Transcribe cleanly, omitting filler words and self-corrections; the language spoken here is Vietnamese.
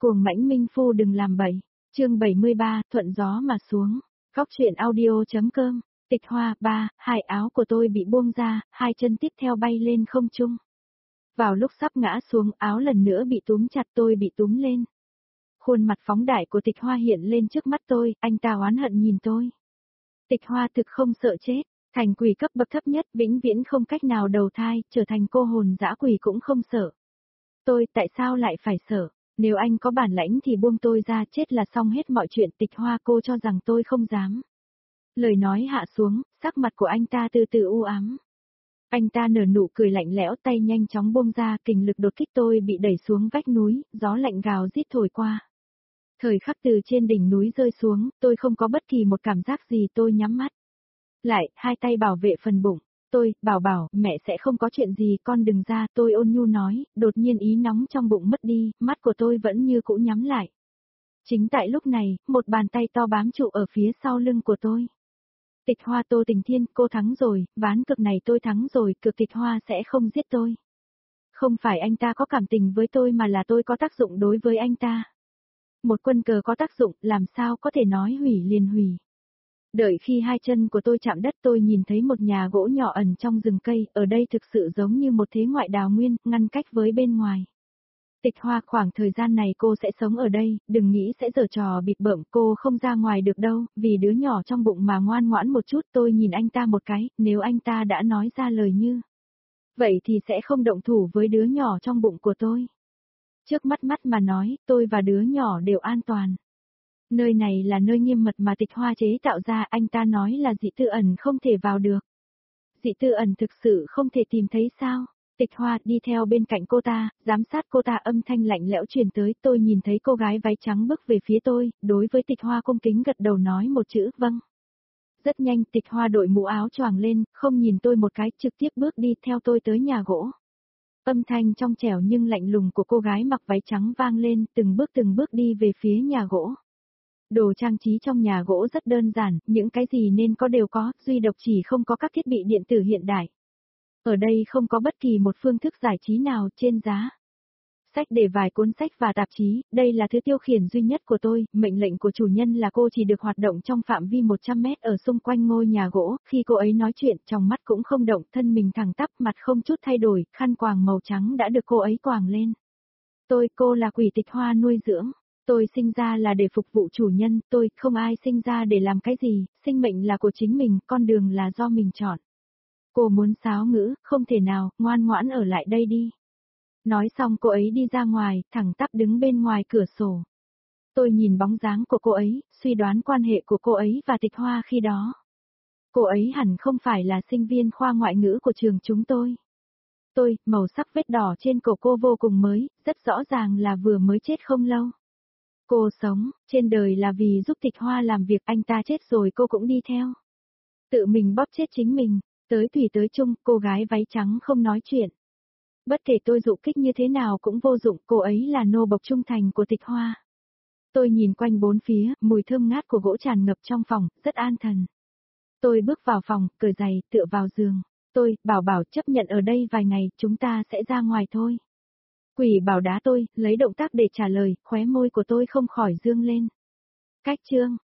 Cuồng mãnh minh phu đừng làm bậy. Chương 73, thuận gió mà xuống. Góc truyện audio.com. Tịch Hoa 3, hai áo của tôi bị buông ra, hai chân tiếp theo bay lên không trung. Vào lúc sắp ngã xuống, áo lần nữa bị túm chặt, tôi bị túm lên. Khuôn mặt phóng đại của Tịch Hoa hiện lên trước mắt tôi, anh ta oán hận nhìn tôi. Tịch Hoa thực không sợ chết, thành quỷ cấp bậc thấp nhất, vĩnh viễn không cách nào đầu thai, trở thành cô hồn dã quỷ cũng không sợ. Tôi, tại sao lại phải sợ? Nếu anh có bản lãnh thì buông tôi ra, chết là xong hết mọi chuyện. Tịch Hoa, cô cho rằng tôi không dám. Lời nói hạ xuống, sắc mặt của anh ta từ từ u ám. Anh ta nở nụ cười lạnh lẽo, tay nhanh chóng buông ra, kình lực đột kích tôi bị đẩy xuống vách núi, gió lạnh gào rít thổi qua. Thời khắc từ trên đỉnh núi rơi xuống, tôi không có bất kỳ một cảm giác gì, tôi nhắm mắt. Lại, hai tay bảo vệ phần bụng. Tôi, bảo, mẹ sẽ không có chuyện gì, con đừng ra, tôi ôn nhu nói, đột nhiên ý nóng trong bụng mất đi, mắt của tôi vẫn như cũ nhắm lại. Chính tại lúc này, một bàn tay to bám trụ ở phía sau lưng của tôi. Tịch Hoa, Tô Tình Thiên, cô thắng rồi, ván cược này tôi thắng rồi, cược Tịch Hoa sẽ không giết tôi. Không phải anh ta có cảm tình với tôi mà là tôi có tác dụng đối với anh ta. Một quân cờ có tác dụng, làm sao có thể nói hủy liền hủy. Đợi khi hai chân của tôi chạm đất, tôi nhìn thấy một nhà gỗ nhỏ ẩn trong rừng cây, ở đây thực sự giống như một thế ngoại đào nguyên, ngăn cách với bên ngoài. Tịch Hoa, khoảng thời gian này cô sẽ sống ở đây, đừng nghĩ sẽ giở trò bịp bợm, cô không ra ngoài được đâu, vì đứa nhỏ trong bụng mà ngoan ngoãn một chút. Tôi nhìn anh ta một cái, nếu anh ta đã nói ra lời như vậy thì sẽ không động thủ với đứa nhỏ trong bụng của tôi. Trước mắt mà nói, tôi và đứa nhỏ đều an toàn. Nơi này là nơi nghiêm mật mà Tịch Hoa chế tạo ra, anh ta nói là dị tư ẩn không thể vào được. Dị tư ẩn thực sự không thể tìm thấy sao? Tịch Hoa đi theo bên cạnh cô ta, giám sát cô ta, âm thanh lạnh lẽo truyền tới, tôi nhìn thấy cô gái váy trắng bước về phía tôi, đối với Tịch Hoa cung kính gật đầu nói một chữ vâng. Rất nhanh Tịch Hoa đội mũ áo choàng lên, không nhìn tôi một cái, trực tiếp bước đi theo tôi tới nhà gỗ. Âm thanh trong trẻo nhưng lạnh lùng của cô gái mặc váy trắng vang lên, từng bước đi về phía nhà gỗ. Đồ trang trí trong nhà gỗ rất đơn giản, những cái gì nên có đều có, duy độc chỉ không có các thiết bị điện tử hiện đại. Ở đây không có bất kỳ một phương thức giải trí nào trên giá. Sách để vài cuốn sách và tạp chí, đây là thứ tiêu khiển duy nhất của tôi, mệnh lệnh của chủ nhân là cô chỉ được hoạt động trong phạm vi 100 mét ở xung quanh ngôi nhà gỗ, khi cô ấy nói chuyện, trong mắt cũng không động, thân mình thẳng tắp, mặt không chút thay đổi, khăn quàng màu trắng đã được cô ấy quàng lên. Cô là quỷ Tịch Hoa nuôi dưỡng. Tôi sinh ra là để phục vụ chủ nhân, tôi không ai sinh ra để làm cái gì, sinh mệnh là của chính mình, con đường là do mình chọn. Cô muốn sáo ngữ, không thể nào, ngoan ngoãn ở lại đây đi. Nói xong cô ấy đi ra ngoài, thẳng tắp đứng bên ngoài cửa sổ. Tôi nhìn bóng dáng của cô ấy, suy đoán quan hệ của cô ấy và Tịch Hoa khi đó. Cô ấy hẳn không phải là sinh viên khoa ngoại ngữ của trường chúng tôi. Màu sắc vết đỏ trên cổ cô vô cùng mới, rất rõ ràng là vừa mới chết không lâu. Cô sống, trên đời là vì giúp Tịch Hoa làm việc, anh ta chết rồi cô cũng đi theo. Tự mình bóp chết chính mình, tới thủy tới chung, cô gái váy trắng không nói chuyện. Bất kể tôi dụ kích như thế nào cũng vô dụng, cô ấy là nô bộc trung thành của Tịch Hoa. Tôi nhìn quanh bốn phía, mùi thơm ngát của gỗ tràn ngập trong phòng, rất an thần. Tôi bước vào phòng, cởi giày, tựa vào giường. Bảo chấp nhận ở đây vài ngày, chúng ta sẽ ra ngoài thôi. Quỷ Bảo đá tôi, lấy động tác để trả lời, khóe môi của tôi không khỏi dương lên. Cách chương.